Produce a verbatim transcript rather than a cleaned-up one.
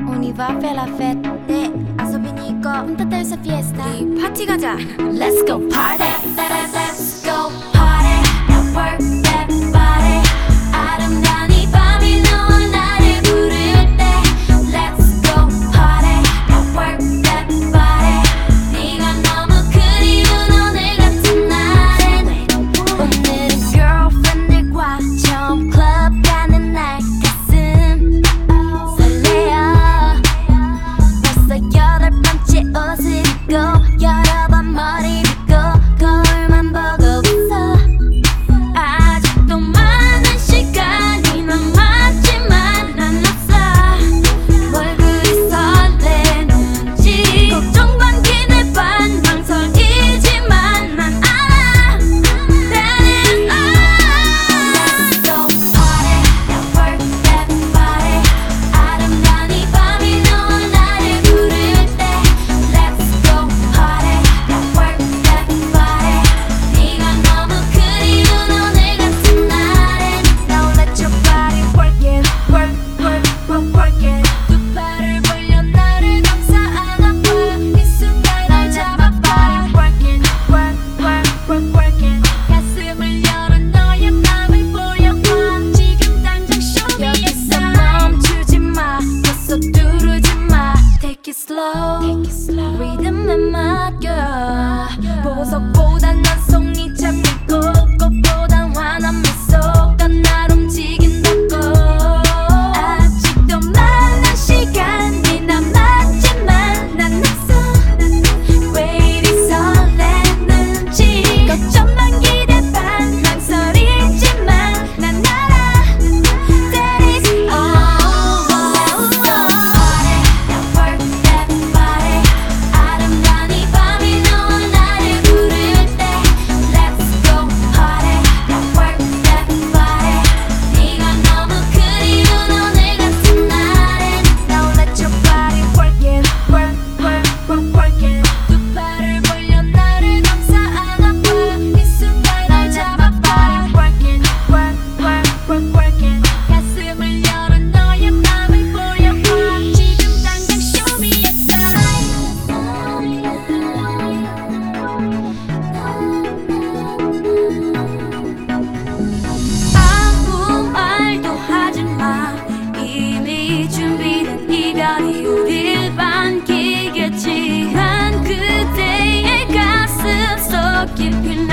On y va faire la fête. 네, 아소비니co. Punta del fiesta. 우리 파티 가자. Let's go party. Let's go party. Now work that body. 아름다운 이 밤이 너와 나를 부를 때. Let's go party. Now work that body. 네가 너무 그리운 오늘 같은 날엔 오늘은 girlfriend들과 처음 club 가는 날. 가슴 설레어. 벌써 여덟 번째 옷을 입고 여러 번 머리 빗고 거울만 보고 있어. 아직도 많은 시간이 남았지만 난 없어. 뭘 그리 설레는지 걱정 반 기대 반 망설이지만 난 알아. That is all. Let's go party. Now work that body. 아름다운 이 밤이 너와 나를 부를 때. Let's go party. Now work that body. 네가 너무 그리운 오늘 같은 날엔 Now let your body work it. Work, work, work, work it. 두 발을 벌려 나를 감싸안아 봐. 이 순간 날 잡아봐. Work it, work, work, work, work it. 가슴을 열어 너의 맘을 보여봐. 지금 당장 show me your sign. 여기서 멈추지 마. 벌써 두르지 마. Take it slow. Take it slow. 리듬에 맡겨. 보석보단 난 송이 잡히고 꽃보단 환한 미소가 날 움직인다고. 아직도 많은 시간이 남았지만 난 없어. 왜 이리 설레는지 걱정 반 기대 반 망설이지만 난 알아. That is all. Party, now work that body. 아름다운 이 밤이 너와 나를 부를 때. Let's go party, now work that body. 네가 너무 그리운 오늘 같은 날엔 Now let your body work it, work, work, work, work it. 두 발을 벌려 나를 감싸안아 봐. 이 순간 날 잡아봐. Work it, work, work, work, work it. 가슴을 열어 너의 맘을 보여봐. 지금 당장 show me your sign. 아무 말도 하지 마. 이미 준비된 이별이 우릴 반기겠지. 한 그대의 가슴 속 깊이